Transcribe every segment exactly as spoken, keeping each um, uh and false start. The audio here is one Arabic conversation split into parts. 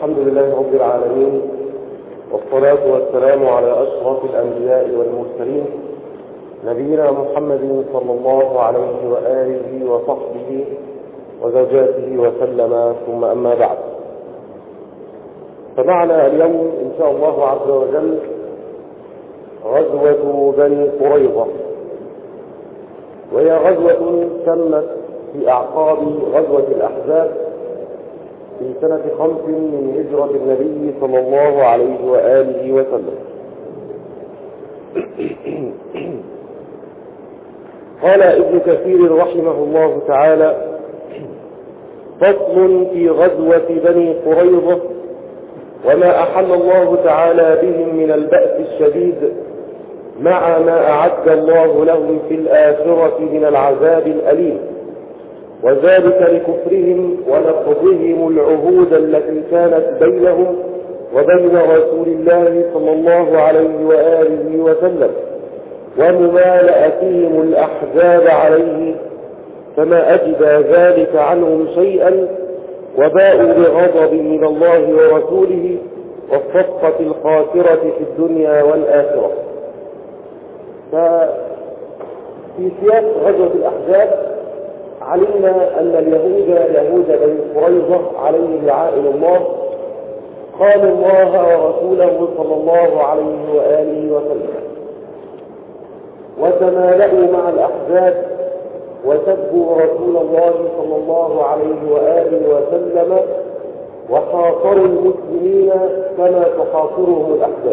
الحمد لله رب العالمين، والصلاة والسلام على أشرف الأنبياء والمرسلين نبينا محمد صلى الله عليه وآله وصحبه وزوجاته وسلم، ثم أما بعد. فمعنا اليوم إن شاء الله عز وجل غزوة بني قريظة، وهي غزوة تمت في أعقاب غزوة الأحزاب في سنة خمس من هجرة النبي صلى الله عليه وآله وسلم. قال ابن كثير رحمه الله تعالى: فصل في غزوة بني قريظة وما أحل الله تعالى بهم من البأس الشديد مع ما أعد الله لهم في الآخرة من العذاب الأليم، وذلك لكفرهم ونقضهم العهود التي كانت بينهم وبين رسول الله صلى الله عليه وآله وسلم، وممالأتهم الأحزاب عليه، فما أجد ذلك عنهم شيئا، وباءوا بغضب من الله ورسوله والصفقة الخاسرة في الدنيا والآخرة. ففي سياق غزوة الأحزاب علمنا أن اليهود يهود بني قريظة عليهم لعائن الله قالوا الله ورسوله صلى الله عليه وآله وسلم، وتمالأوا مع الأحزاب وسبوا رسول الله صلى الله عليه وآله وسلم، وحاصروا المسلمين كما تحاصرهم الأحزاب.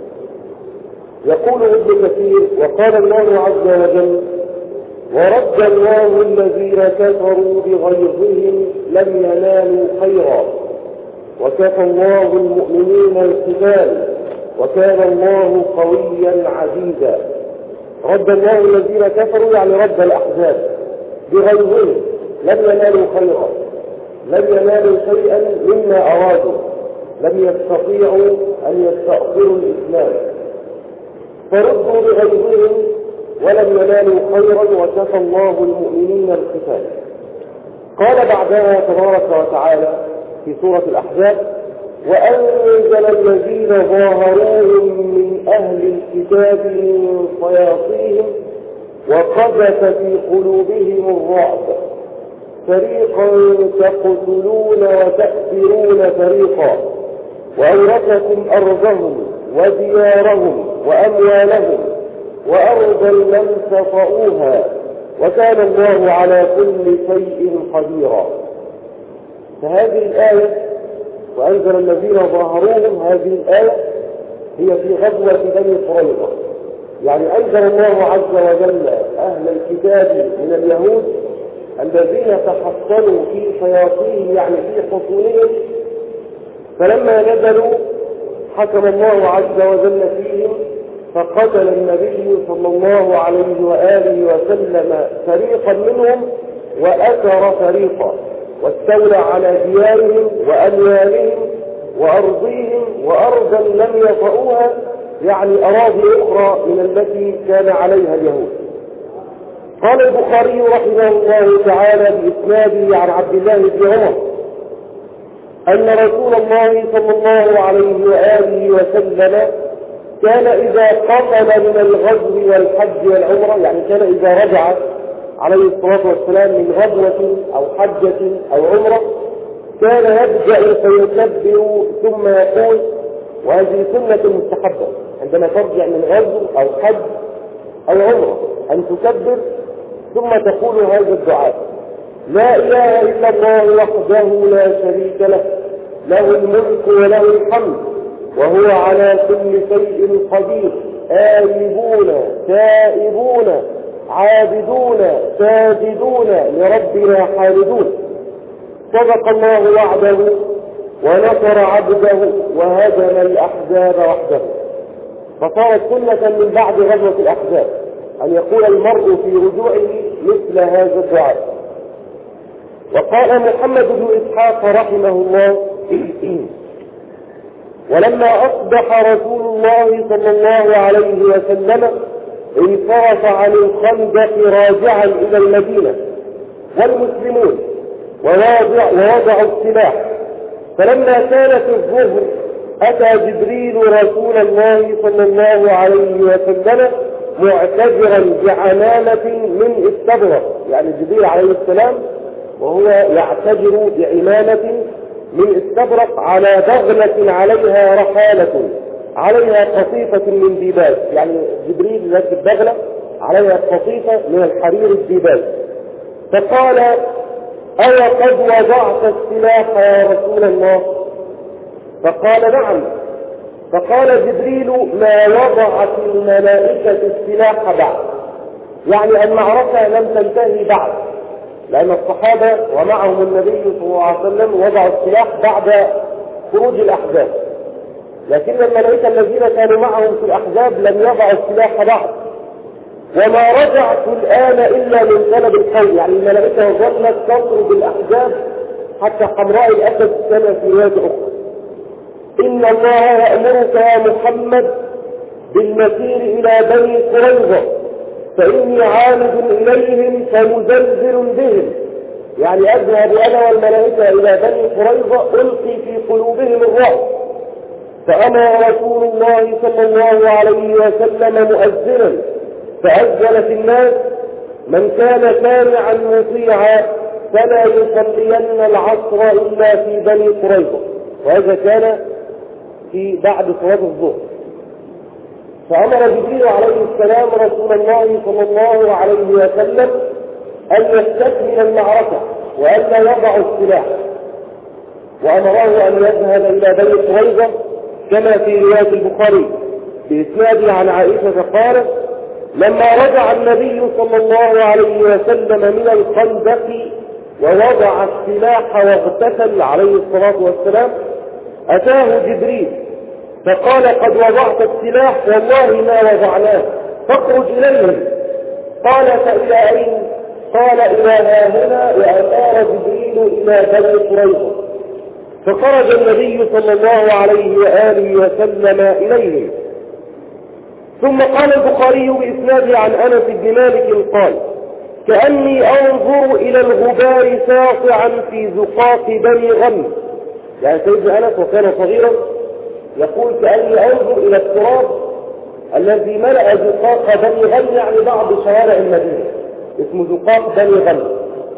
يقول ابن كثير: وقال الله عز وجل: ورد الله الذين كفروا بغيظهم لم ينالوا خيرا وكفى الله المؤمنين القتال وكان الله قويا عزيزا. رد الله الذين كفروا يعني رد الأحزاب بغيظهم لم ينالوا خيرا، لم ينالوا شيئا مما أرادوا، لم يستطيعوا أن يستأصلوا الإسلام، فردوا بغيظهم ولم ينالوا خيرا وكفى الله المؤمنين القتال. قال بعدها تبارك وتعالى في سورة الأحزاب: وأنزل الذين ظاهروهم من أهل الكتاب من صياصيهم وقذف في قلوبهم الرعب فريقا تقتلون وتأسرون فريقا وأورثكم أرضهم وديارهم وأموالهم وأرضا لم تطئوها وكان الله على كل شيء قديرا. فهذه الآية وأنزل الذين ظاهروهم، هذه الآية هي في غزوة بني قريظة، يعني أنزل الله عز وجل أهل الكتاب من اليهود الذين تحصنوا في شياطينهم يعني في حصونهم، فلما نزلوا حكم الله عز وجل فيهم فقتل النبي صلى الله عليه وآله وسلم فريقا منهم وأسر فريقا، واستولى على ديارهم وأموالهم وأرضهم وأرضا لم يطئوها، يعني أراضي أخرى من التي كان عليها اليهود. قال البخاري رحمه الله تعالى بإسناده عن عبد الله بن عمر أن رسول الله صلى الله عليه وآله وسلم كان إذا قفل من الغزو والحج والعمرة، يعني كان إذا رجع عليه الصلاة والسلام من غزوة أو حجة أو عمرة كان يبدأ فيكبر ثم يقول، وهذه سنة مستحبة عندما ترجع من غزو أو حج أو عمرة أن تكبر ثم تقول هذا الدعاء: لا إله إلا الله وحده لا شريك له، له الملك وله الحمد وهو على كل شيء قدير، آيبون تائبون عابدون ساجدون لربنا حامدون، صدق الله وعده ونصر عبده وهزم الأحزاب وحده. فصارت سنة من بعد غزوة الأحزاب أن يقول المرء في رجوعه مثل هذا الدعاء. وقال محمد بن إسحاق رحمه الله: ولما أصبح رسول الله صلى الله عليه وسلم انصرف عن الخندق راجعا إلى المدينة والمسلمون ووضعوا السلاح فلما كانت الظهر أتى جبريل رسول الله صلى الله عليه وسلم معتذرا بعمامة من استبرق، يعني جبريل عليه السلام وهو يعتذر بعمامة من استبرق على بغلة عليها رحالة عليها قطيفة من ديباج، يعني جبريل راكب بغلة عليها قطيفة من الحرير الديباج. فقال: أو قد وضعت السلاح يا رسول الله؟ فقال: نعم. فقال جبريل: ما وضعت الملائكة السلاح بعد، يعني المعركة لم تنتهي بعد، لأن الصحابة ومعهم النبي صلى الله عليه وسلم وضعوا السلاح بعد خروج الأحزاب، لكن الملائكة الذين كانوا معهم في الأحزاب لم يضعوا السلاح بعد. وما رجعت الآن إلا من طلب القوم، يعني الملائكة ظلت تطرد الأحزاب حتى حمراء الأسد كما في رواية أخرى. إن الله يأمرك يا محمد بالمسير إلى بني قريظة فإني عامد إليهم فمزلزل بهم، يعني أذهب أنا والملائكة إلى بني قريظة ألقي في قلوبهم الرعب. فأمر رسول الله صلى الله عليه وسلم مؤذنا فأذن في الناس: من كان سامعا مطيعا فلا يصلين العصر إلا في بني قريظة، وهذا كان في بعد صلاة الظهر. فأمر جبريل عليه السلام رسول الله صلى الله عليه وسلم أن يستكمل المعركة وأن لا يضع السلاح، وأمره أن يذهب إلى بني قريظة كما في رواية البخاري بإسناده عن عائشة قالت: لما رجع النبي صلى الله عليه وسلم من الخندق ووضع السلاح واغتسل عليه الصلاة والسلام أتاه جبريل فقال: قد وضعت السلاح والله ما وضعناه فاخرج إليهم. قال: فإلى أين؟ قال: إلى هنا، وأشار جبريل إلى بني قريظة. فخرج النبي صلى الله عليه وآله وسلم إليهم. ثم قال البخاري بإسناده عن أنس بن مالك قال: كأني أنظر إلى الغبار ساطعا في زقاق بني غنم، يعني سيدنا أنس وكان صغيرا يقول: كأني أنظر إلى التراب الذي ملأ زقاق بني غنم، يعني بعض شوارع المدينة اسمه زقاق بني غنم.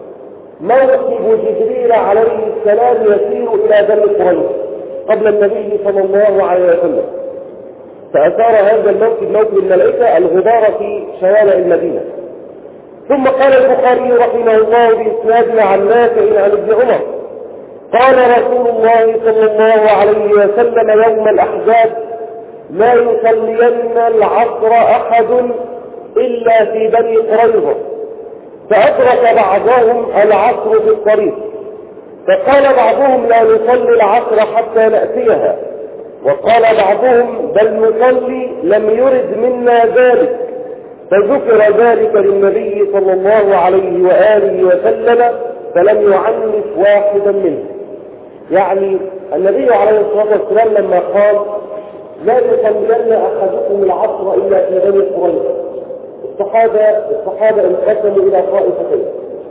موكب جبريل عليه السلام يسير إلى بني قريظة قبل النبي صلى الله عليه وسلم، فأثار هذا الموكب موكب الملائكة الغبار في شوارع المدينة. ثم قال البخاري رحمه الله بإسناده عن نافع عن ابن عمر قال: رسول الله صلى الله عليه وسلم يوم الأحزاب: لا يصلين العصر أحد إلا في بني قريظة. فأدرك بعضهم العصر في الطريق، فقال بعضهم: لا نصلي العصر حتى نأتيها، وقال بعضهم: بل نصلي لم يرد منا ذلك. فذكر ذلك للنبي صلى الله عليه وآله وسلم فلم يعنف واحدا منه، يعني النبي عليه الصلاة والسلام لما قال: لا يصلين أحدكم العصر إلا في بني قريظة، الصحابة الصحابة انقسموا إلى طائفتين.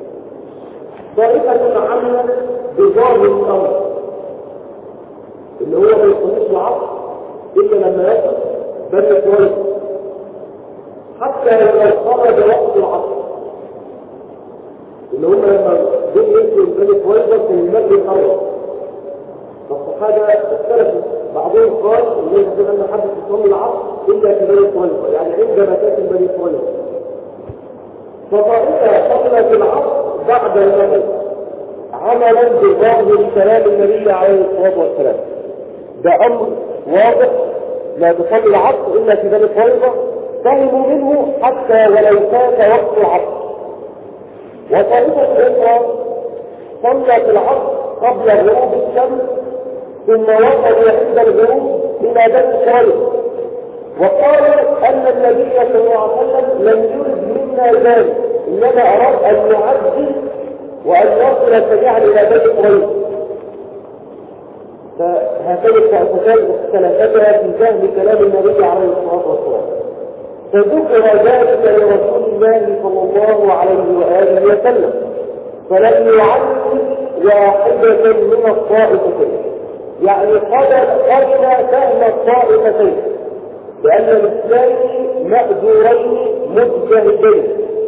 طائفة عملت بظاهر الأمر اللي هو ما يصليش العصر إلا لما يصل بني قريظة، حتى لو خرج وقت العصر، اللي هم لما جم يمشوا بني قريظة في المسجد الأول. فالصحابة اختلفوا، بعضهم قال لا يجوز أن حد يصلي العصر إلا في بني قريظة، يعني عندما تأتي بني قريظة. فطائفة صلت العصر بعد المغرب عملا بظاهر كلام النبي عليه الصلاة والسلام. ده أمر واضح: لا تصلي العصر إلا في بني قريظة. فهموا منه حتى ولو فات وقت العصر. وطائفة أخرى صلت العصر قبل غروب الشمس ثم وصلوا عند الغروب إلى بني قريظة، وقالوا أن النبي صلى الله عليه وسلم لم يرد منا ذلك، إنما أراد أن يعجل وأن يصل سريعا إلى بني قريظة. فهاتين الطائفتان اختلفتا في فهم كلام النبي عليه الصلاة والسلام. فذكر ذلك لرسول الله صلى الله عليه وآله وسلم فلم يعنف واحدة من الطائفتين. يعني قبل قبل فهم الطائفتين، لأن الاثنين مأجورين مجتهدين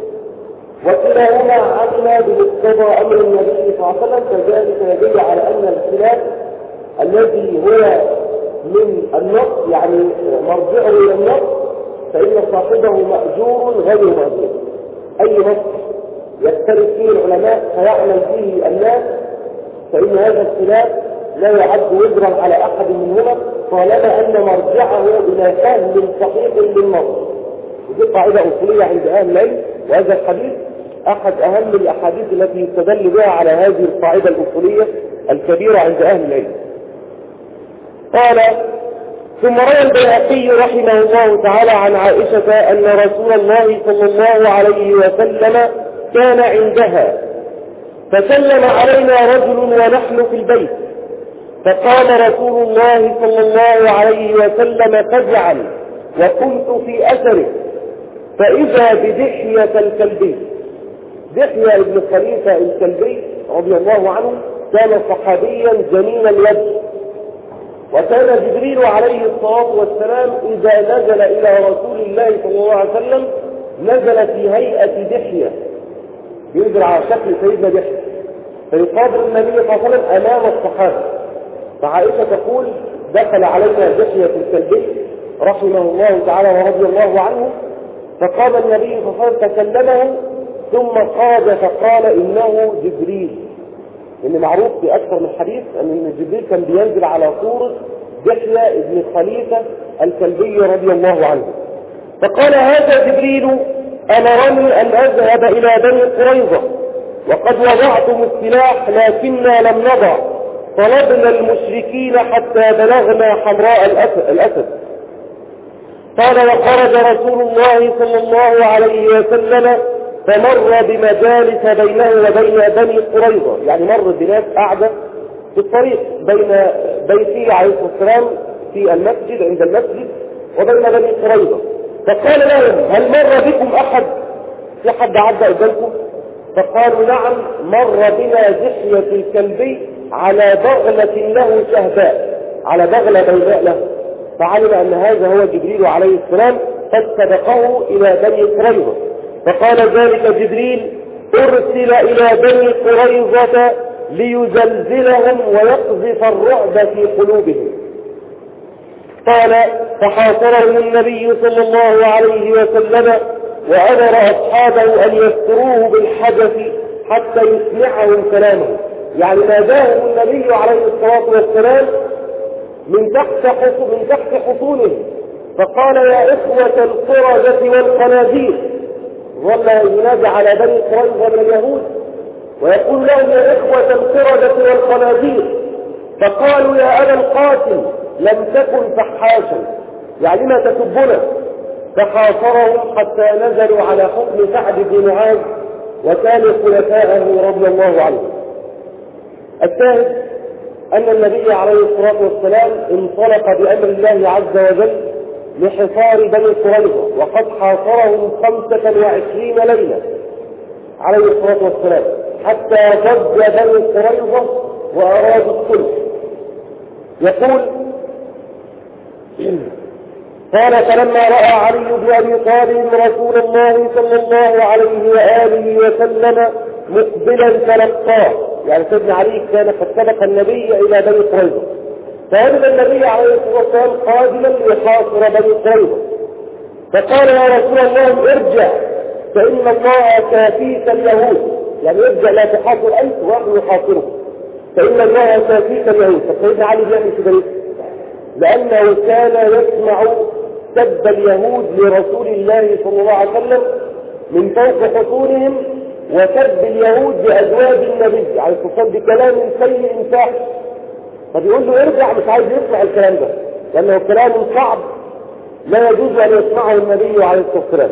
وكلاهما عمل بمقتضى أمر النبي صلى الله عليه وسلم، فذلك يدل على أن الخلاف الذي هو من النص يعني مرجعه إلى النص فإن صاحبه مأجور غير مأجور. أي نص يختلف فيه العلماء فيعمل فيه الناس فإن هذا الخلاف لا يعد وزرا على أحد منهما طالما أن مرجعه إلى فهم صحيح للنص. ودي قاعدة أصولية عند أهل العلم، وهذا الحديث أحد أهم الأحاديث التي يستدل بها على هذه القاعدة الأصولية الكبيرة عند أهل العلم. قال: ثم روى البيهقي رحمه الله تعالى عن عائشة أن رسول الله صلى الله عليه وسلم كان عندها فسلم علينا رجل ونحن في البيت، فقال رسول الله صلى الله عليه وسلم فزعا وكنت في أثره فإذا بدحية الكلبي. دحية ابن خليفة الكلبي رضي الله عنه كان صحابيا جميل الوجه، وكان جبريل عليه الصلاة والسلام إذا نزل إلى رسول الله صلى الله عليه وسلم نزل في هيئة دحية، ينزل على شكل سيدنا دحية فيقابل النبي صلى الله عليه وسلم أمام الصحابة. فعائشة تقول: دخل علينا دحية الكلبي رحمه الله تعالى ورضي الله عنه، فقام النبي صلى الله عليه وسلم فكلمه ثم قاد فقال: إنه جبريل. إن معروف في أكثر من حديث أن جبريل كان بينزل على صورة دحية ابن خليفة الكلبي رضي الله عنه. فقال: هذا جبريل أمرني أن أذهب إلى بني قريظة وقد وضعتم السلاح لكننا لم نضع، طلبنا المشركين حتى بلغنا حمراء الأسد. قال: وخرج رسول الله صلى الله عليه وسلم فمر بمجالس بينه وبين بني قريظة، يعني مر بناس قاعدة في الطريق بين بيته عليه الصلاة والسلام في المسجد عند المسجد وبين بني قريظة، فقال لهم: هل مر بكم أحد؟ في حد عدى قدامكم؟ فقالوا: نعم، مر بنا دحية الكلبي على بغلة له شهباء، على بغلة بيضاء له. فعلم أن هذا هو جبريل عليه السلام قد سبقه إلى بني قريظة. فقال: ذلك جبريل أرسل إلى بني قريظة ليزلزلهم ويقذف الرعب في قلوبهم. قال: فحاصرهم النبي صلى الله عليه وسلم وأمر أصحابه أن يستروه بالحجف حتى يسمعهم كلامه، يعني ناداهم النبي عليه الصلاة والسلام من تحت من تحت حصونهم، فقال: يا إخوة القردة والخنازير. ظل ينادي على بني قريظة من اليهود ويقول لهم: يا إخوة القردة والخنازير. فقالوا: يا أبا القاسم لم تكن فحاشا، يعني ما تسبنا. فحاصرهم حتى نزلوا على حكم سعد بن معاذ وكانوا خلفاءه رضي الله عنه. الشاهد أن النبي عليه الصلاة والسلام انطلق بأمر الله عز وجل لحصار بني قريظة، وقد حاصرهم خمسة وعشرين ليلة عليه الصلاة والسلام حتى ضج بني قريظة وأرادوا الصلح. يقول: قال: فلما رأى علي بن أبي طالب رسول الله صلى الله عليه وآله وسلم مقبلا تلقاه، يعني سيدنا علي كان قد سبق النبي إلى بني قريظة، فهرب النبي عليه الصلاة والسلام قادما ليحاصر بني قريظة، فقال: يا رسول الله ارجع فإن الله كافيك اليهود، يعني ارجع لا تحاصر أنت وأخذ يحاصره، فإن الله كافيك اليهود. فسيدنا علي بيعمل كده ليه؟ لأنه كان يسمع سب اليهود لرسول الله صلى الله عليه وسلم من فوق حصونهم، وسب اليهود بأزواج النبي عليه الصلاة والسلام بكلام سيء فاحش، فبيقول له ارجع، مش عايز يسمع الكلام ده لأنه كلام صعب لا يجوز أن يسمعه النبي عليه الصلاة والسلام.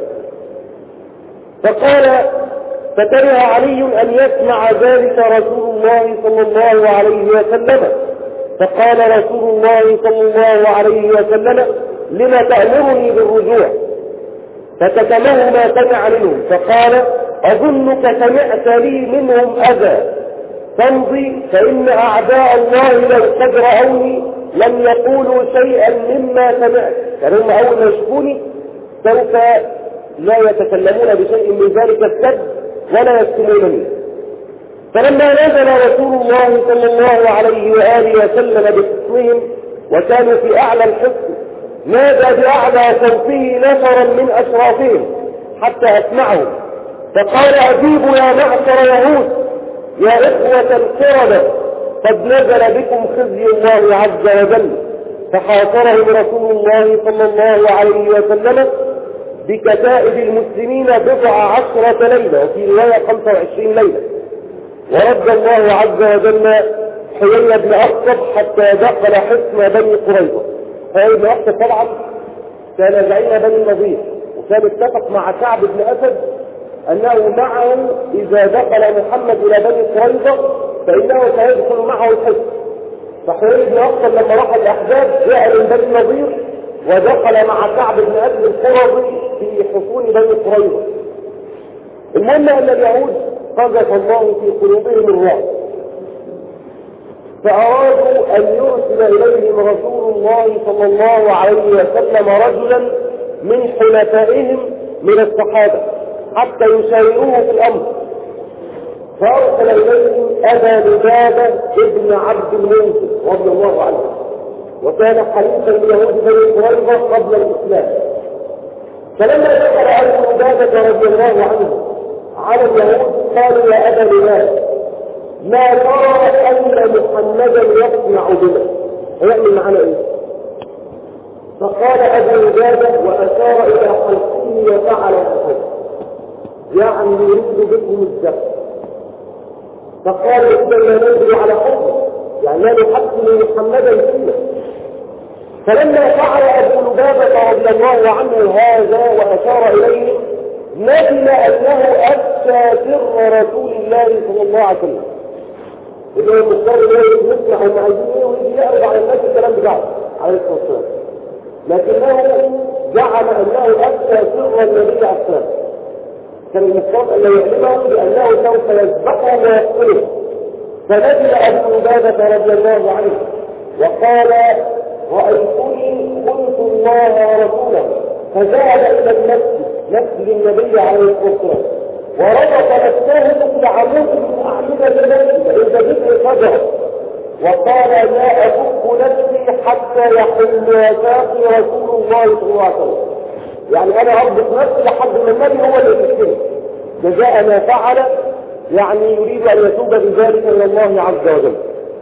فقال: فكره علي أن يسمع ذلك رسول الله صلى الله عليه وسلم، فقال رسول الله صلى الله عليه وسلم: لما تأمرني بالرجوع؟ فكتمه ما سمع منهم، فقال: أظنك سمعت لي منهم أذى، تمضي فإن أعداء الله لو قد رأوني لم يقولوا شيئا مما سمعت. يعني هم أول ما يشوفوني سوف لا يتكلمون بشيء من ذلك السب ولا يكتمونني. فلما نزل رسول الله صلى الله عليه وآله وسلم بحصنهم وكانوا في أعلى الحصن نادى بأعلى صوته نفرا من أشرافهم حتى أسمعهم فقال أجيبوا يا معشر يهود يا إخوة القردة قد نزل بكم خزي الله عز وجل. فحاصرهم رسول الله صلى الله عليه وسلم بكتائب المسلمين بضع عشرة ليلة وفي رواية خمسة وعشرين ليلة. ورد الله عز وجل حيي بن أخطب حتى دخل حصن بني قريظة. حيي بن أخطب طبعا كان زعيم بني النضير وكان اتفق مع كعب بن أسد أنه معه إذا دخل محمد إلى بني قريظة فإنه سيدخل معه الحصن. فحيي بن أخطب لما راح الأحزاب جاء من بني النضير ودخل مع كعب بن أسد القرظي في حصون بني قريظة. المهم أن اليهود قذف الله في قلوبهم الرعب فأرادوا أن يرسل إليهم رسول الله صلى الله عليه وسلم رجلا من حلفائهم من الصحابة حتى يشاوروه في الأمر. فأرسل إليهم أبا لبابة ابن عبد المنذر رضي الله عنه وكان حليفا اليهود بني قريظة قبل الإسلام. فلما دخل أبو لبابة رضي الله عنه على اليهود قالوا يا أبا لبابة ما ترى أن محمدا يصنع بنا ويعمل معنا إيه؟ فقال أبو لبابة وأشار إلى حلقه وفعل هكذا يعني يريد بكم الزفت. فقال إذا لا ندري على حكمه يعني لا نحكم محمدا فينا. فلما فعل أبو لبابة رضي الله عنه هذا وأشار إليه ندم أنه أفشى سر رسول الله صلى الله عليه وسلم. إذا المختار إليه يسمع هم عايزين إيه ويجي يعرض على الناس الكلام بتاعه عليه الصلاة والسلام، لكنه جعل أنه أفشى سر النبي عليه السلام. كان المختار أن يعلمه بأنه سوف يذبحه ويقتله. فنزل أبو لبابة رضي الله عنه وقال رأيتني قلت الله ورسوله فذهب إلى المسجد مسجد النبي عليه الصلاة والسلام وربط نفسه في عمود من أعمدة المسجد عند ذكر فجر وقال لا أفك نفسي حتى يحل وثاقي رسول الله صلى الله عليه وسلم. يعني أنا أربط نفسي لحد ما النبي هو اللي يفكره جزاء ما فعل، يعني يريد أن يتوب بذلك إلى الله عز وجل.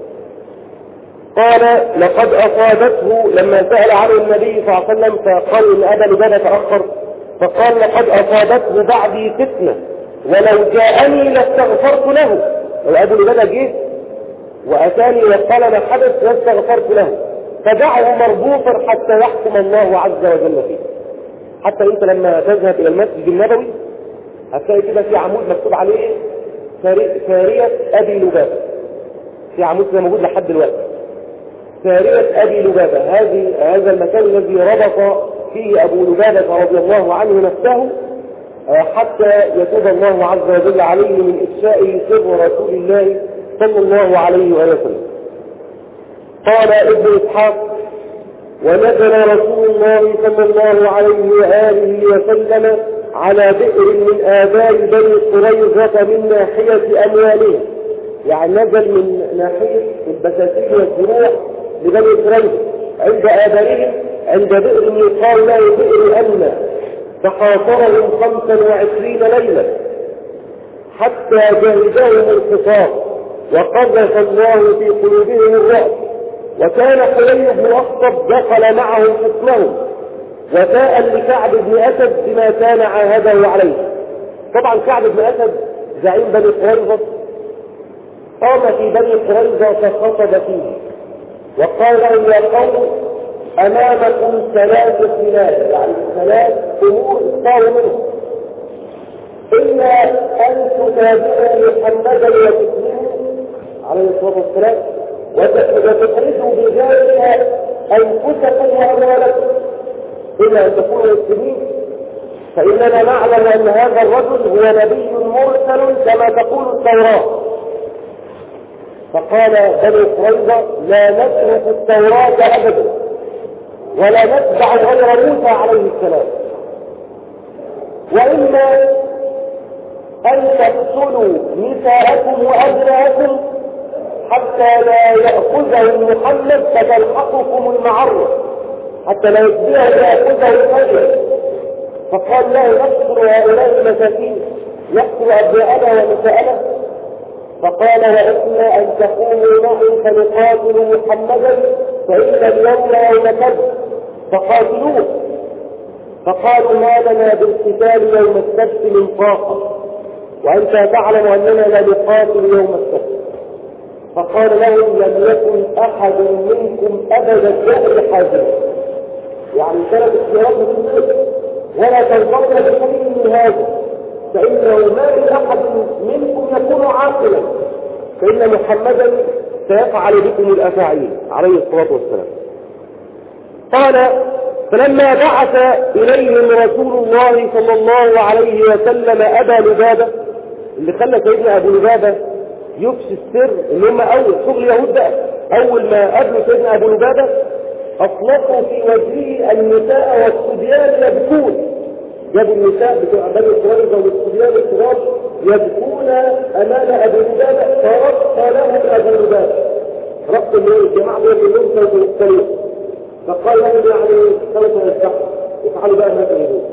قال لقد أصابته لما سأل عنه النبي صلى الله عليه وسلم فقال إن أبا لبابة تأخر فقال لقد أصابته بعدي فتنة ولو جاءني لاستغفرت له. لو أبو لبابة جه وأتاني وقال ما حدث لاستغفرت له. فدعه مربوطا حتى يحكم الله عز وجل فيه. حتى أنت لما تذهب إلى المسجد النبوي هتلاقي كده في عمود مكتوب عليه سارية أبي لبابة. في عمود كده موجود لحد دلوقتي سارية أبي لبابة. هذه هذا المكان الذي ربط فيه أبو لبابة رضي الله عنه نفسه حتى يتوب الله عز وجل عليه من إفشاء سر رسول الله صلى الله عليه وسلم. قال ابن إسحاق ونزل رسول الله صلى الله عليه وآله وسلم على بئر من آباء بني قريظة من ناحية أموالهم. يعني نزل من ناحية البساتين والزروع لبني قريظة عند آبائهم عند بئر يقال له بئر أمنة. فحاصرهم خمسا وعشرين ليلة حتى جهزهم القصاص وقذف الله في قلوبهم الرعب. وكان حيي بن أخطب دخل معهم حصنهم وساء لكعب بن أسد بما كان عاهده عليه. طبعا كعب بن أسد زعيم بني قريظة قام في بني قريظة فخطب فيه وقال لهم يا قوم أمامكم ثلاث خلال يعني ثلاث أمور اختاروا منه. إما أن تتابعوا محمدا وتسلموا عليه الصلاة والسلام وتخرجوا بذلك أنفسكم وأموالكم، إلا أن تكونوا مسلمين فإننا نعلم أن هذا الرجل هو نبي مرسل كما تقول التوراة. فقال بني قريظة لا نترك التوراة أبدا ولا نتبع غير موسى عليه السلام، وإما أن تقتلوا نساءكم وأبناءكم حتى لا يأخذه محمد فتلحقكم المعرة، حتى لا يتبعه يأخذه الفجر. فقال له نقتل هؤلاء المساكين، يقتل أبناءنا ونساءنا. فقال وإما أن تقوموا معي فنقاتل محمدا فإن اليوم يوم كذب فقاتلوه. فقالوا ما لنا بالقتال يوم السبت من طاقة، وأنت تعلم أننا لا نقاتل يوم السبت. فقال لهم لم يكن أحد منكم أبدا الدهر حاجة، يعني ثلاث اختيارات مثل ولا تنتظر بشيء من هذا، فإنه ما من أحد منكم يكون عاقلا، فإن محمدا سيفعل بكم الأفاعيل عليه الصلاة والسلام. قال فلما بعث إليهم رسول الله صلى الله عليه وسلم أبا لبابة، اللي خلى سيدنا أبو لبابة يفشي السر اللي هم أول شغل يهود بقى، أول ما قابلوا سيدنا أبو لبابة أطلقوا في وجهه النساء والصبيان يبكون. جابوا النساء بتوع بني قريظة والصبيان الكبار يبكون أمام أبو لبابة، فرق لهم أبو لبابة، رق الجماعة دول كلهم سوف يقتلون. فقال لهم يعني سوف يذبحوا، افعلوا بقى ما تريدون.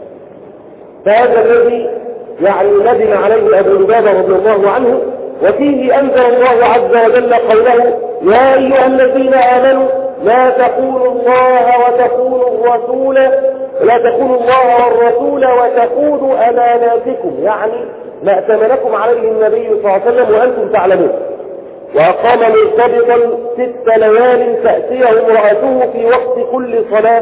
فهذا الذي يعني ندم عليه أبو لبابة رضي الله عنه. وفيه أنزل الله عز وجل قوله يا أيها الذين آمنوا لا تخونوا الله وتخونوا الرسول لا تخونوا الله والرسول وتخونوا أماناتكم، يعني ما ائتمنكم عليه النبي صلى الله عليه وسلم وأنتم تعلمون. وأقام مرتبطا ست ليال تأتيه امرأته في وقت كل صلاة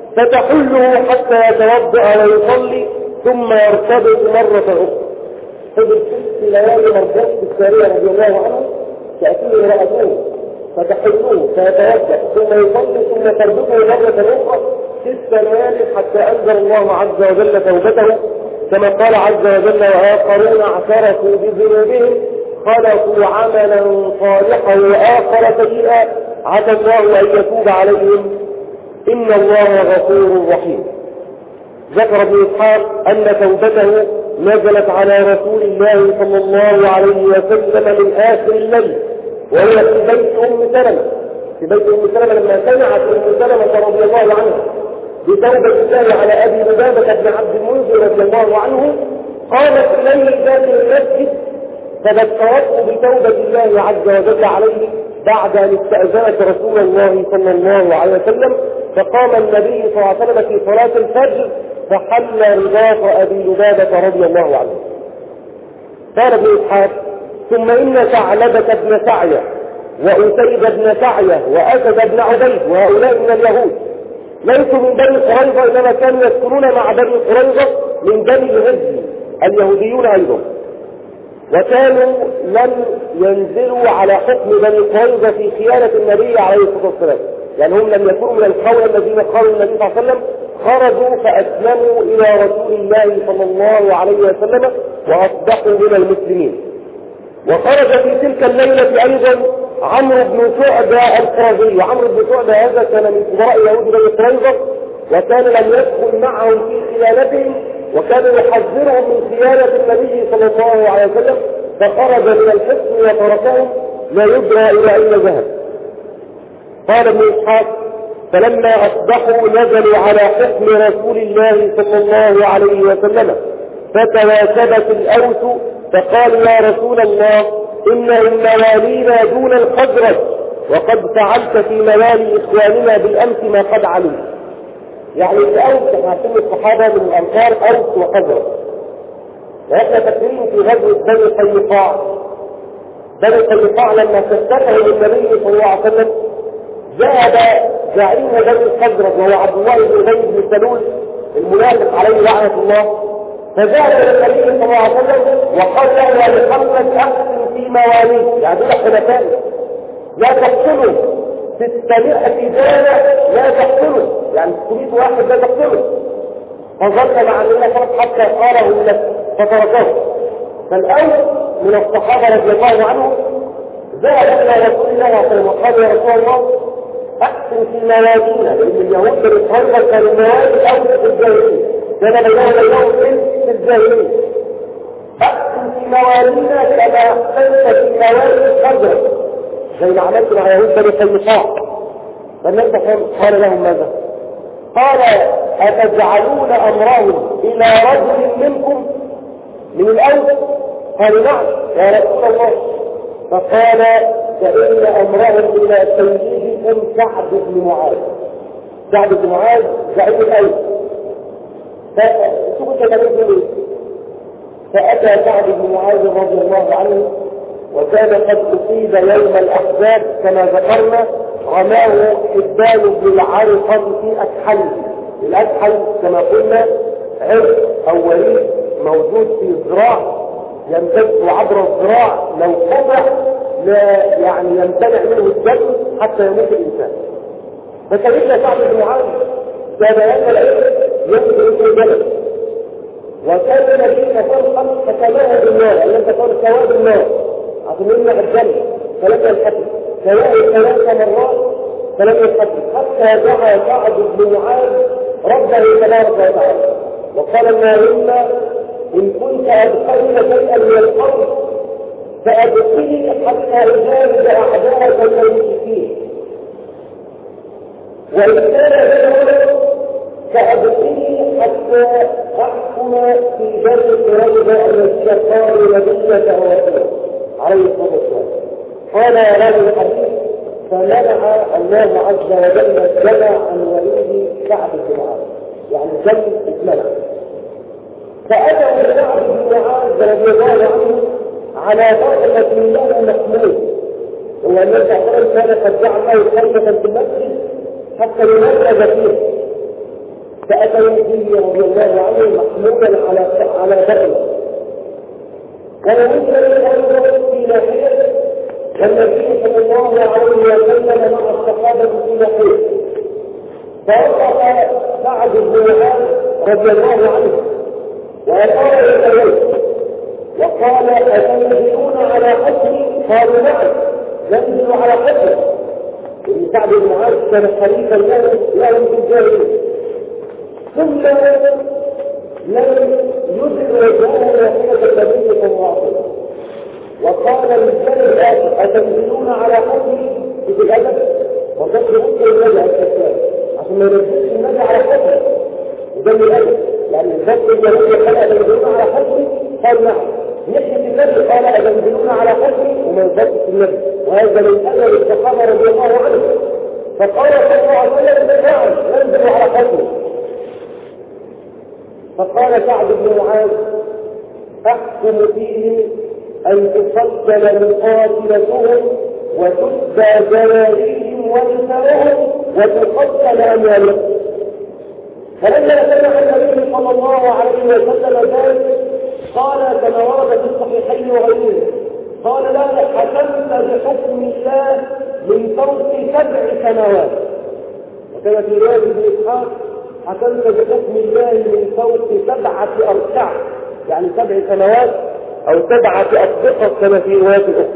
فتحله حتى يتوضأ ويصلي ثم يرتبط مرة أخرى. فضل ست ليالي مربوط في السارية رضي الله عنه تأتيه امرأته فتحله فيتوضأ ثم يصلي ثم تربطه مرة أخرى ست ليالي حتى أنزل الله عز وجل توبته، كما قال عز وجل وآخرون اعترفوا بذنوبهم خلقوا عملا صالحا وآخر سيئا عسى الله أن يتوب عليهم إن الله غفور رحيم. ذكر ابن إسحاق أن توبته نزلت على رسول الله صلى الله عليه وسلم من آخر الليل، وهو في بيت أم سلمة. في بيت أم سلمة لما سمعت أم سلمة رضي الله عنها بتوبة الله على أبي لبابة بن عبد المنذر رضي الله عنه، قامت إليه ذات المسجد فذكرته بتوبة الله عز وجل عليه بعد أن استأذنت رسول الله صلى الله عليه وسلم. فقام النبي صلى الله عليه وسلم في صلاة الفجر فحل رباط أبي لبابة رضي الله عنه. قال ابن إسحاق ثم إن ثعلبة بن سعية وأسيد بن سعية وأسد بن عبيد وهؤلاء من اليهود ليسوا من بني قريظة، إنما كانوا يسكنون مع بني قريظة من بني الهجري اليهوديون أيضا، وكانوا لم ينزلوا على حكم بني قريظة في خيانة النبي عليه الصلاة والسلام، يعني هم لم يكونوا من القوم الذين قالوا النبي صلى الله عليه وسلم، خرجوا فأسلموا إلى رسول الله صلى الله عليه وسلم وأصبحوا من المسلمين. وخرج في تلك الليلة أيضا عمرو بن شعبة القرظي، وعمرو بن شعبة هذا كان من كبراء يهود بني قريظة، وكان لم يدخل معهم في خيانتهم، وكان يحذرهم من خيانة النبي صلى الله عليه وسلم، فخرج من الحصن وتركهم لا يدرى إلى أين ذهب. قال ابن إسحاق فلما أصبحوا نزلوا على حكم رسول الله صلى الله عليه وسلم فتواكبت الأوس فقالوا يا رسول الله إنهم موالينا دون الخزرج، وقد فعلت في موالي إخواننا بالأمس ما قد علموا. يعني الأوس حاكم الصحابة من الأنصار أوس وخزرج، وإحنا فاكرين في غزوة بني قينقاع. بني قينقاع لما استفتحوا النبي صلى الله عليه وسلم ذهب زعيم بني الخزرج وهو عبد الله بن أبي بن سلول المنافق عليه لعنة الله، فذهب الى النبي صلى الله عليه وسلم وقال له يا محمد احسن في مواليك، يعني دول خلفاء لا تقتلوا ستمائة دولة لا تقتلوا، يعني ستمائة واحد لا تقتلوا. فظل مع النبي حتى قاله النبي فتركه. فالاول من الصحابه رضي الله عنهم ذهب إلى رسول الله صلى الله عليه وسلم وقال يا رسول الله أحسن في موازيننا، لأن اليهود بني قريظة كانوا موازين أو في الجاهلية، كان بينهم وبينهم في الجاهلية. أحسن في موازيننا كما أحسنت في موازين خزرج، زي ما عملت مع يهود بني قينقاع. فالنبي قال لهم ماذا؟ قال أتجعلون أمرهم إلى رجل منكم من الأول؟ قالوا نعم يا رسول الله. فقال فإن أمرهم إلى سيدكم سعد بن معاذ. سعد بن معاذ زعيم الأول. فشوفوا تتنزل فأتى سعد بن معاذ رضي الله عنه، وكان قد أصيب يوم الأحزاب كما ذكرنا، رماه حبان بن العرقة في أكحل. الأكحل كما قلنا عرق أو وريد موجود في الذراع، يمتد عبر الذراع، لو قطع لا يعني يمتنع منه الدم حتى يموت الإنسان. فسيدنا سعد بن معاذ كان هذا العرق ينزل في الجبل، وكان النبي فرقا فكلاه بالنار، أن تكون سواد النار عشان يمنع الدم فلم ينحكم، كلاه ثلاث مرات فلم ينحكم، حتى دعا سعد بن معاذ ربه تبارك وتعالى وقال اللهم إن كنت أدخلت شيئا من الأرض فأدخلني حتى أجاوز أعداءك المشركين، وإن كان ذلك فأدخلني حتى أحكم في بني قريظة التي قالوا نبيك ورسوله عليه الصلاة والسلام. قال راوي الحديث فمنع الله عز وجل الدم عن وليه سعد بن معاذ، يعني الدم اتمنع. فأتى سعد بن معاذ رضي الله عنه على ضربة له محمود، هو النبي صلى الله عليه وسلم كان قد جعل له خيمة في المسجد حتى يمرض فيه، فأتى النبي رضي الله عنه محمودا على على ضربة، ولم يكن في ناحية، والنبي صلى الله عليه وسلم مع الصحابة في ناحية. فوقف سعد بن معاذ رضي الله عنه وأشار إليه وقال أتنزلون على قتلي؟ قالوا نعم ننزل على قتلي. إن سعد بن معاذ كان خليفا لهم في الجاهلية، ثم لم يدر وجهه ناحية النبي صلى الله عليه وسلم وقال للجنة الآتي أتنزلون على قتلي في الأدب؟ وقال ممكن النبي عليه السلام عشان ما ينزلش النبي على قتلي، وده الأدب، يعني الضبط اليهودي قال أتنزلون على قتلي؟ قال نعم. نحن النبي قال أتنزلون على قتلي وما يضبط النبي، وهذا من أدب الصحابة رضي الله عنهم. فقال صلى الله عليه وسلم نعم ننزل على قتلي. فقال سعد بن معاذ أحكم فيهم أن تقتل مقاتلتهم وتسبى جواريهم ونساءهم وتقتل أموالهم. فلما سمع النبي صلى الله عليه وسلم ذلك قال كما ورد في الصحيحين وغيرهما، قال لا حكمت بحكم الله من فوق سبع سنوات، وكما في رواية ابن إسحاق حكمت بحكم الله من فوق سبعة أركع، يعني سبع سنوات أو سبعة أطبقة كما في رواية أخرى.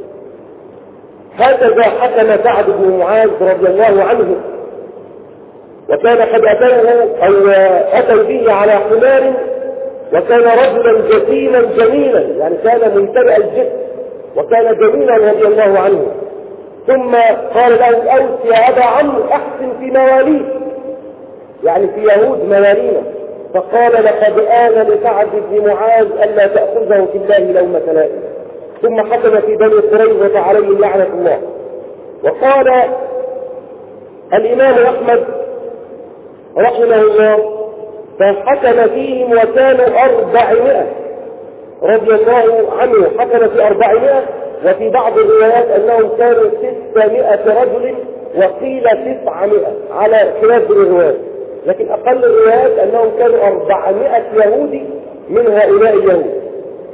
هكذا حكم سعد بن معاذ رضي الله عنه، وكان قد أتوه أو أتوا به على حمار، وكان رجلا جسيما جميلا، يعني كان ممتلئ الجسم وكان جميلا رضي الله عنه. ثم قال له الأوس يا أبا عمرو أحسن في مواليك، يعني في يهود موالينا. فقال لقد آن لسعد بن معاذ ألا تأخذه في الله لومة لائم. ثم حكم في بني قريظة عليه لعنة الله. وقال الإمام أحمد رحمه الله فحكم فيهم وكانوا أربعمائة رضي الله عنه، حكم في أربعمائة، وفي بعض الروايات أنهم كانوا ستمائة رجل وقيل تسعمائة على خلاف الروايات، لكن أقل الروايات أنهم كانوا أربعمائة يهودي من هؤلاء اليهود.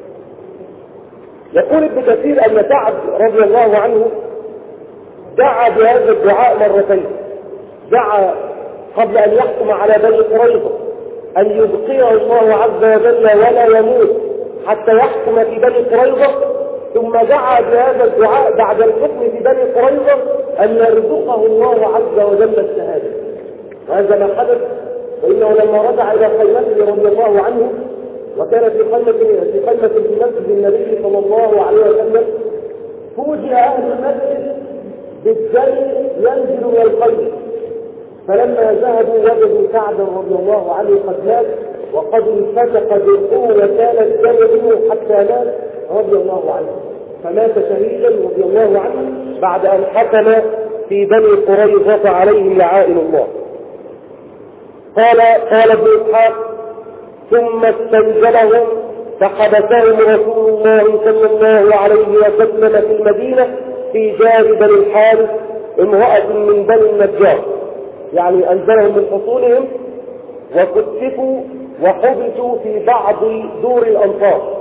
يقول ابن كثير أن سعد رضي الله عنه دعا بهذا الدعاء مرتين، دعا قبل أن يحكم على بني قريظة أن يبقيه الله عز وجل ولا يموت حتى يحكم في بني قريظة، ثم دعا بهذا الدعاء بعد الحكم في بني قريظة أن يرزقه الله عز وجل الشهادة. وهذا ما حدث، فإنه لما رجع إلى خيمته رضي الله عنه، وكان في خيمة في خيمة في مسجد النبي صلى الله عليه وسلم، فوجئ أهل المسجد بالدم ينزل من الخيمة، فلما ذهبوا وجدوا سعدا رضي الله عنه قد مات وقد انفتق درعه وكان الدم منه حتى مات رضي الله عنه، فمات شهيدا رضي الله عنه بعد أن حكم في بني قريظة عليهم لعائن الله. قال قال ابن إسحاق: ثم استنزلهم فحبسهم رسول الله صلى الله عليه وسلم في المدينة في جار بني الحارث امرأة من بني النجار، يعني أنزلهم من حصولهم وكتفوا وحبسوا في بعض دور الأنصار.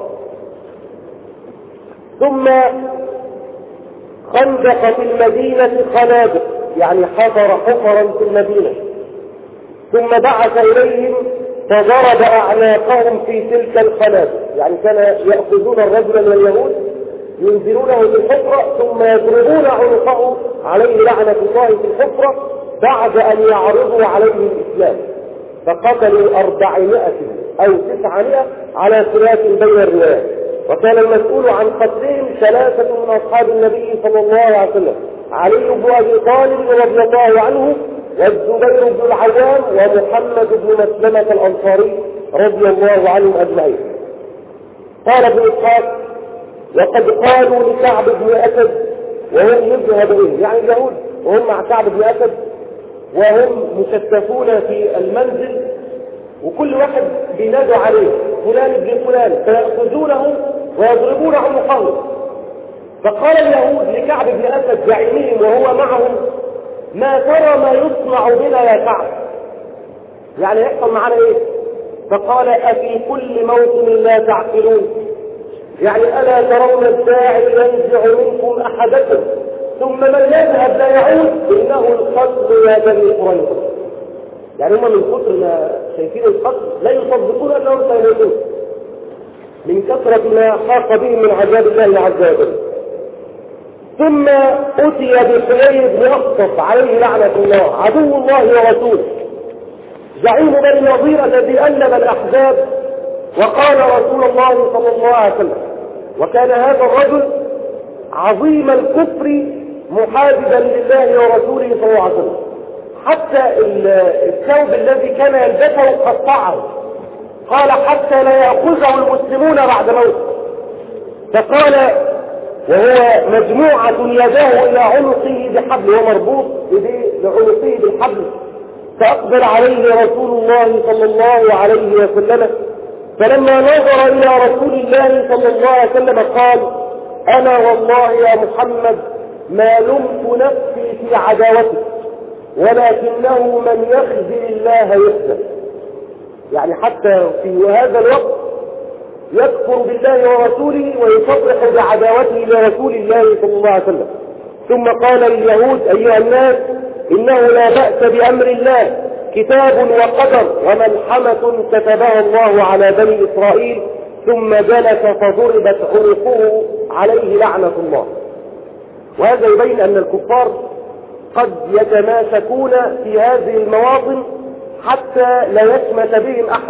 ثم خندق في المدينة خنادق، يعني حفر حفرا في المدينة، ثم بعث إليهم فضرب أعناقهم في تلك الخنادق، يعني كان يأخذون الرجل من اليهود ينزلونه في الحفرة ثم يضربون عنقه عليه لعنة الله في الحفرة بعد أن يعرضوا عليه الإسلام، فقتلوا أربعمائة أو تسعمائة على خلاف بين الروايات. وكان المسؤول عن قتلهم ثلاثة من أصحاب النبي صلى الله عليه وسلم: علي بن أبي طالب رضي الله عنه، والزبير بن العوام، ومحمد بن مسلمة الأنصاري رضي الله عنهم أجمعين. قال ابن إسحاق: وقد قالوا لكعب بن أسد وهم يذهب به، يعني اليهود وهم مع كعب بن أسد وهم مشتتون في المنزل، وكل واحد بينادوا عليه فلان ابن فلان، فيأخذونه ويضربون عنقه. فقال اليهود لكعب بن أسد زعيمهم وهو معهم: ما ترى ما يصنع بنا يا كعب؟ يعني يحصل معنا ايه؟ فقال: أفي كل موطن لا تعقلون، يعني ألا ترون الداعي ينزع منكم أحدكم ثم من يذهب لا يعود، إنه القتل يا بني قريظة. يعني هم من كثر ما شايفين القتل لا يصدقون أنهم سيموتون من كثرة ما حاق بهم من عذاب الله عز وجل. ثم أتي بحيي بن أخطب عليه لعنة الله، عدو الله ورسوله، زعيم بني النضير الذي ألب الأحزاب، وقال رسول الله صلى الله عليه وسلم. وكان هذا الرجل عظيم الكفر محاددا لله ورسوله صلى الله عليه وسلم، حتى الثوب الذي كان يلبسه قطعه، قال حتى لا يأخذه المسلمون بعد موته. فقال وهو مجموعة يداه إلى عنقه بحبل ومربوط لعنقه بالحبل، فأقبل عليه رسول الله صلى الله عليه وسلم، فلما نظر إلى رسول الله صلى الله عليه وسلم قال: أنا والله يا محمد ما لمت نفسي في عداوتك، ولكنه من يخزي الله يخزى. يعني حتى في هذا الوقت يكفر بالله ورسوله ويصرح بعداوته لرسول الله صلى الله عليه وسلم. ثم قال لليهود: أيها الناس، إنه لا بأس بأمر الله، كتاب وقدر وملحمة كتبها الله على بني إسرائيل. ثم جلس فضربت عنقه عليه لعنة الله. وهذا يبين أن الكفار قد يتماسكون في هذه المواطن حتى لا يشمت بهم أحد.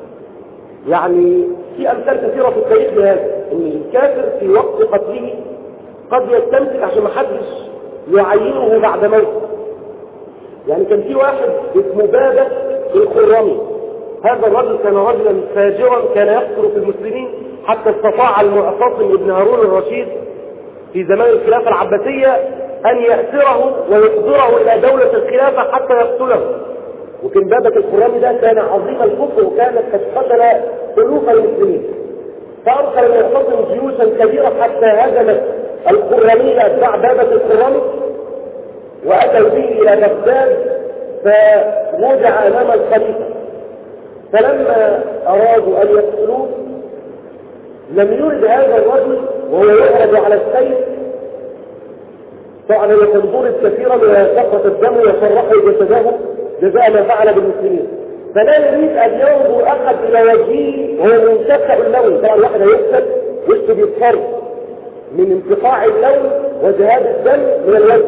يعني في أمثال كثيرة في التاريخ لهذا، أن الكافر في وقت قتله قد يستمسك عشان ما حدش يعينه بعد موته. يعني كان في واحد اسمه بابة الخرامي، هذا الرجل كان رجلا فاجرا، كان يقتل في المسلمين حتى استطاع المعتصم ابن هارون الرشيد في زمان الخلافة العباسية أن يأسره ويحضره إلى دولة الخلافة حتى يقتله. وكان بابة الخرامي ده كان عظيم الكفر، وكان قد قتل ألوف المسلمين، فأرسل المعتصم جيوشا كبيرة حتى هزمت الخرامي لأتباع بابة الخرامي، وأتوا به إلى بغداد فوضع أمام الخليفة. فلما أرادوا أن يقتلوه لم يرد هذا الرجل وهو يعرض على السيف، طبعا هو كان ضرب كثيرا وسقط الدم وشرحوا جسده جزاء ما فعل بالمسلمين، فلا يريد أن ينظر أحد إلى وجهه وهو منتفع اللون. طبعا واحد هيقتل وشه بيتصر، من انتقاع اللون وذهاب الدم من الوجه،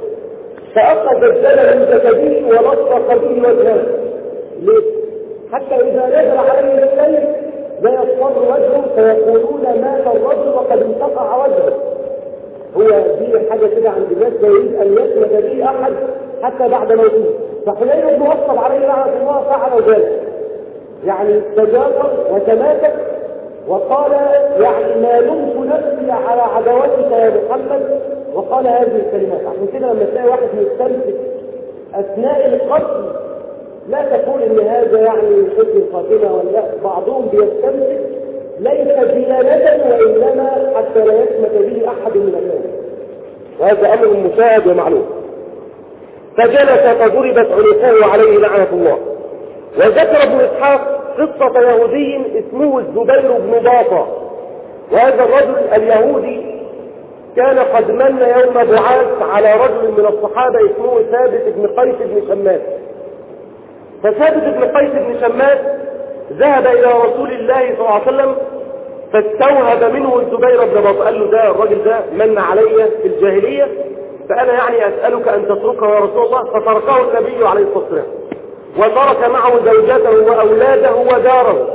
فأخذ الدم من جسده ولصق به وجهه. ليه؟ حتى إذا نزل عليه السيف لا يصفر وجهه فيقولون مات الرجل وقد انتقع وجهه. هو دي حاجة كده عند الناس لا يريد أن يسمد به أحد حتى بعد موته. فحنين بن وصب عليه لعنة الله فعل ذلك، يعني تجاهر وتماسك وقال يعني ما لمت نفسي على عداوتك يا محمد، وقال هذه الكلمات. عشان كده لما تلاقي واحد مستمسك أثناء القتل لا تقول إن هذا يعني حسن الخاتمة، ولا بعضهم بيستمسك ليس ديانة وإنما حتى لا يسمت به أحد من الناس، وهذا أمر مشاهد ومعلوم. فجلس فضربت عنقه عليه لعنة الله. وذكر ابن إسحاق قصة يهودي اسمه الزبير بن باطة، وهذا الرجل اليهودي كان قد من يوم بعاث على رجل من الصحابة اسمه ثابت بن قيس بن شماس. فثابت بن قيس بن شماس ذهب إلى رسول الله صلى الله عليه وسلم فاستوهب منه الزبير بن باطة، قال له ده الرجل ده من علي في الجاهلية، فأنا يعني أسألك أن تتركه يا رسول الله. فتركه النبي عليه الصلاة والسلام وترك معه زوجته وأولاده وداره،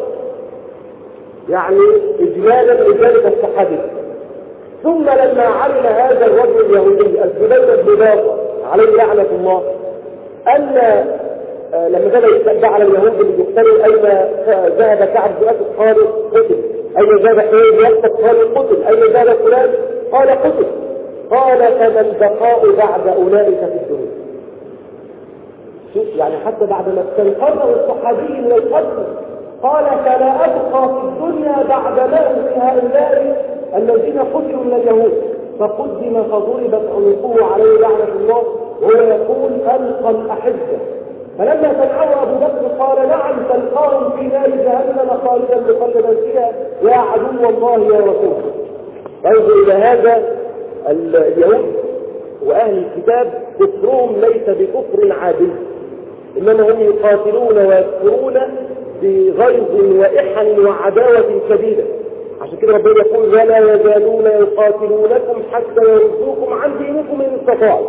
يعني إجمالا لذلك الصحابي. ثم لما علم هذا الرجل اليهودي الزبير بن باطة عليه لعنة الله أن آه لما بدأ يسأل على اليهود اللي بيقتلوا أين ذهب كعب بن أسد قالوا قتل، أين ذهب حيي بن أسد قالوا قتل، أين ذهب فلان قال قتل. قال فما البقاء بعد أولئك في الدنيا؟ شوف يعني حتى بعد ما استنقذه الصحابي من القتل قال فلا أبقى في الدنيا بعد موت هؤلاء الذين قتلوا من اليهود. فقدم فضربت عنقه عليه لعنة الله وهو يقول ألقى الأحزة. فلما سمعه أبو بكر قال نعم تلقاهم في نار جهنم خالدا مخلدا فيها يا عدو الله يا رسول. فانظر إلى هذا اليهود وأهل الكتاب كفرهم ليس بكفر عادل، إنما هم يقاتلون ويكفرون بغيظ وإحن وعداوة شديدة. عشان كده ربنا يقول ولا يزالون يقاتلونكم حتى يردوكم عن دينكم إن استطاعوا.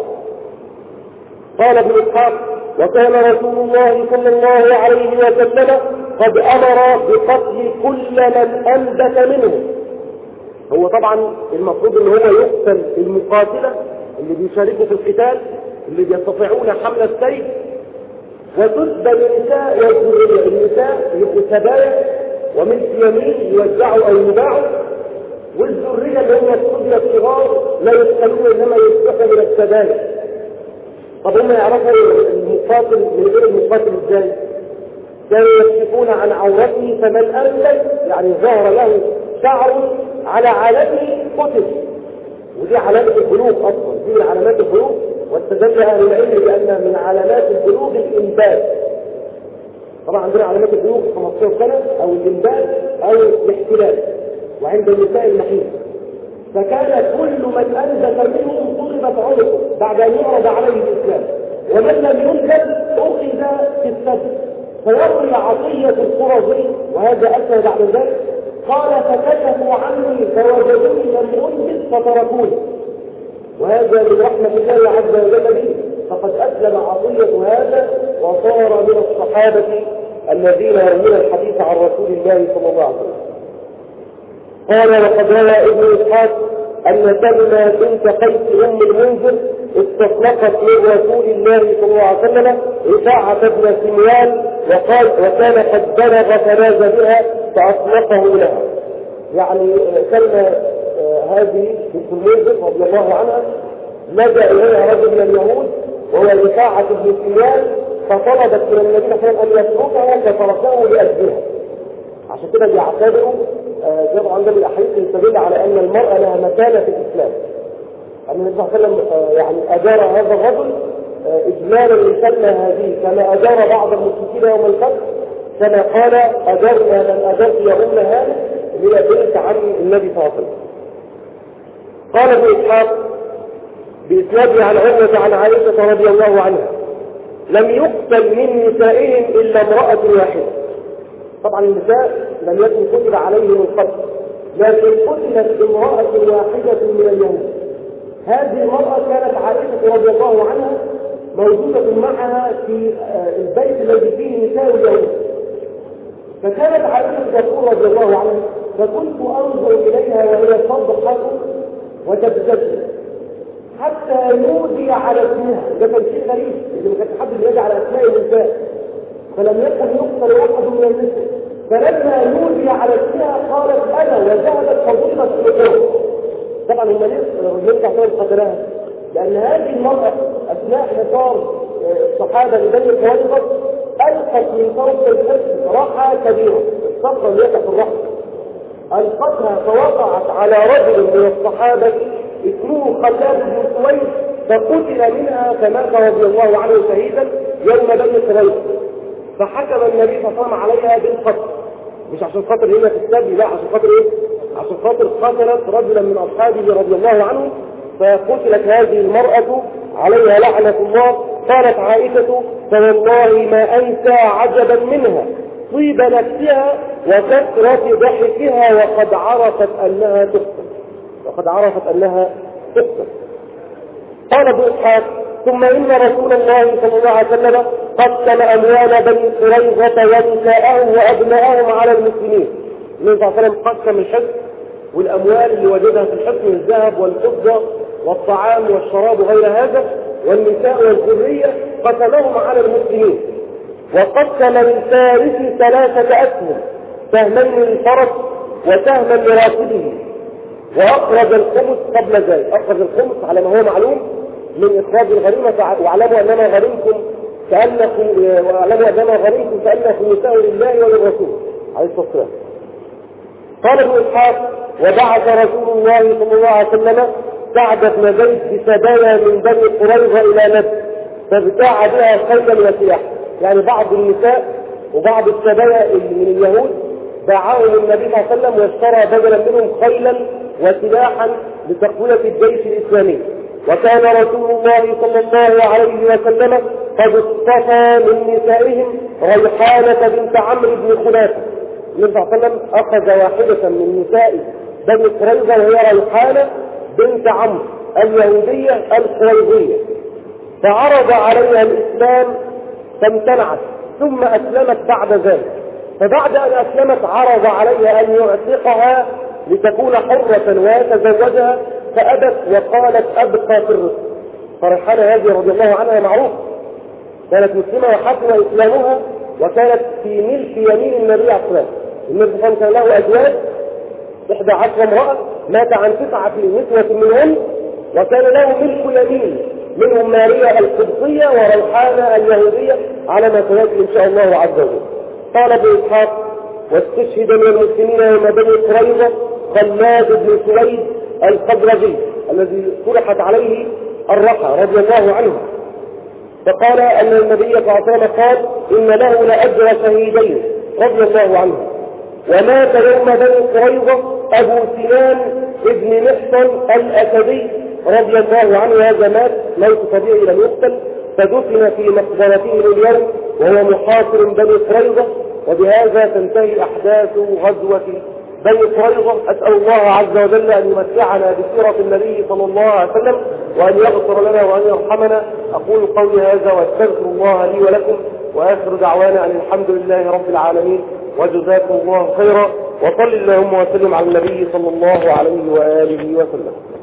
قال ابن إسحاق وكان رسول الله صلى الله عليه وسلم قد أمر بقتل كل من أنبت منهم. هو طبعا المفروض ان هو يقتل المقاتلة اللي بيشاركوا في القتال اللي بيستطيعون حمل السيف، وتسبى النساء والذرية. النساء يبقوا سبايا ومن يمين يوزعوا او يباعوا، والذرية اللي هم الصبية الصغار لا يسألون انما يسبحوا من السبايا. طب هم يعرفوا المقاتل من غير المقاتل ازاي؟ كانوا يكشفون عن عورته فمن أنبت يعني ظهر له شعر على علامه قتل، ودي علامة البلوغ أصلا، دي من علامات البلوغ. واستدل أهل العلم بأن من علامات البلوغ الإنبات. طبعا عندنا علامات البلوغ خمسة عشر سنة أو الإنبات أو الاحتلال، وعند النساء المحيط. فكان كل من أنبت منهم ضربت عنقه بعد أن يعرض عليه الإسلام، ومن لم ينزل أخذ في السجن. فيروي عطية القرظي وهذا أتى بعد ذلك قال فكشفوا عني فوجدوني لم أنبت فتركوني، وهذا من رحمة الله عز وجل به، فقد أسلم عطية هذا وصار من الصحابة الذين يروون الحديث عن رسول الله صلى الله عليه وسلم. قال وقد روى ابن إسحاق أن سلمى بنت قيس أم المنذر استطلقت من رسول الله صلى الله عليه وسلم رفاعة بن سميان وقال وكان قد بلغ فناز بها فأطلقه لها. يعني سلمى هذه بنت المنذر رضي الله عنها لجأ إليها رجل من اليهود وهو رفاعة بن سميان، فطلبت من النبي صلى الله عليه وسلم أن يتركها فتركه لأجلها. عشان كده بيعتبروا جابوا عندنا الأحاديث تدل على أن المرأة لها مكانة في الإسلام. النبي صلى الله عليه وسلم يعني أجار هذا الرجل إجمالا لسلمى هذه كما أجار بعض المشركين يوم الفتح، كما قال أجرنا من أجرت يا أم هانئ هي بنت عم النبي صلى الله عليه وسلم. قال ابن إسحاق بإسناده عن عروة عن عائشة رضي الله عنها لم يقتل من نسائهم إلا امرأة واحدة. طبعا النساء لم يكن كتب عليهم القتل، لكن قتلت امرأة واحدة من اليهود. هذه المرأة كانت عائشة رضي الله عنها موجودة معها في البيت الذي فيه نساء اليهود. فكانت عائشة تقول رضي الله عنها: فكنت أنظر إليها وهي تضحك وتبتسم حتى يودي على اسمها. ده كان شيء غريب، إذا ما كانش حد بيدعي على أسماء النساء، فلم يكن يقتل أحد من النساء. فلما يودي على اسمها قالت أنا، وذهبت فضيلة الأخوة. طبعا هم يرجع فيها قتلها، لأن هذه المرأة أثناء حصار الصحابة لبني قريظة ألقت من فوق الحصن رحى كبيرة، الصخرة اللي تحت الرحل ألقتها فوقعت على رجل من الصحابة اسمه خلاد بن سويد، فقتل منها فمات رضي الله عنه شهيدا يوم بني قريظة. فحكم النبي صلى الله عليه وسلم عليها بالقتل، مش عشان خاطر هنا في السبي، لا، عشان خاطر ايه؟ عشان خاطر قتلت رجلا من اصحابه رضي الله عنه، فقتلت هذه المرأة عليها لعنة الله. قالت عائشة: فوالله ما أنسى عجبا منها طيب نفسها وكثرة ضحكها وقد عرفت أنها تقتل وقد عرفت أنها تقتل. قال ابن إسحاق: ثم إن رسول الله صلى الله عليه وسلم قسم أموال بني قريظة ونساءهم وأبناءهم على المسلمين. النبي صلى الله عليه وسلم قسم الحصن والأموال اللي وجدها في الحصن من الذهب والفضة والطعام والشراب وغير هذا، والنساء والذرية قسمهم على المسلمين. وقسم للفارس ثلاثة أسهم، سهمين للفرس وسهما لراكبه، وأخرج الخمس قبل ذلك. أخرج الخمس على ما هو معلوم من إخراج الغنيمة، واعلموا أنما غنمتم كأنكم واعلموا أنما غنمتم كأنكم نساء لله وللرسول عليه الصلاة والسلام. قال ابن إسحاق: وبعث رسول الله صلى الله عليه وسلم سعد بن زيد بسبايا من بني قريظة إلى نجد فابتاع بها خيلا وسلاحا. يعني بعض النساء وبعض السبايا من اليهود باعهم النبي صلى الله عليه وسلم واشترى بدلا منهم خيلا وسلاحا لتقوية الجيش الإسلامي. وكان رسول الله صلى الله عليه وسلم قد اصطفى من نسائهم ريحانة بنت عمرو بن خلافة. النبي صلى الله عليه وسلم أخذ واحدة من نساء بني قريظة وهي ريحانة بنت عمرو اليهودية القريظية، فعرض عليها الإسلام فامتنعت، ثم أسلمت بعد ذلك. فبعد أن أسلمت عرض عليها أن يعتقها لتكون حرة ويتزوجها، فأبت وقالت أبقى في الرزق. فريحانة هذه رضي الله عنها معروف كانت مسلمة وحسن إسلامها، وكانت في ملك يمين النبي عليه الصلاة والسلام. النبي صلى الله عليه وسلم كان له أزواج إحدى عشر امرأة، مات عن تسعة نسوة منهم، وكان له ملك يمين منهم ماريا القبطية وريحانة اليهودية على ما سيأتي إن شاء الله عز وجل. قال ابن إسحاق: واستشهد من المسلمين يوم بني قريظة خلاد بن سويد الخزرجي الذي طرحت عليه الرحى رضي الله عنه. فقال أن النبي صلى الله عليه وسلم قال: إن له لأجر شهيدين رضي الله عنه. ومات يوم بني قريظة أبو سنان ابن محصن الأسدي رضي الله عنه. هذا مات موت طبيعي لم يقتل، فدفن في مقبرته اليوم وهو محاصر بني قريظة. وبهذا تنتهي أحداث غزوة بني قريظة. أسأل الله عز وجل أن يمتعنا بسيرة النبي صلى الله عليه وسلم، وأن يغفر لنا وأن يرحمنا. أقول قولي هذا وأستغفر الله لي ولكم، وآخر دعوانا أن الحمد لله رب العالمين، وجزاكم الله خيرا، وصل اللهم وسلم على النبي صلى الله عليه وآله وسلم.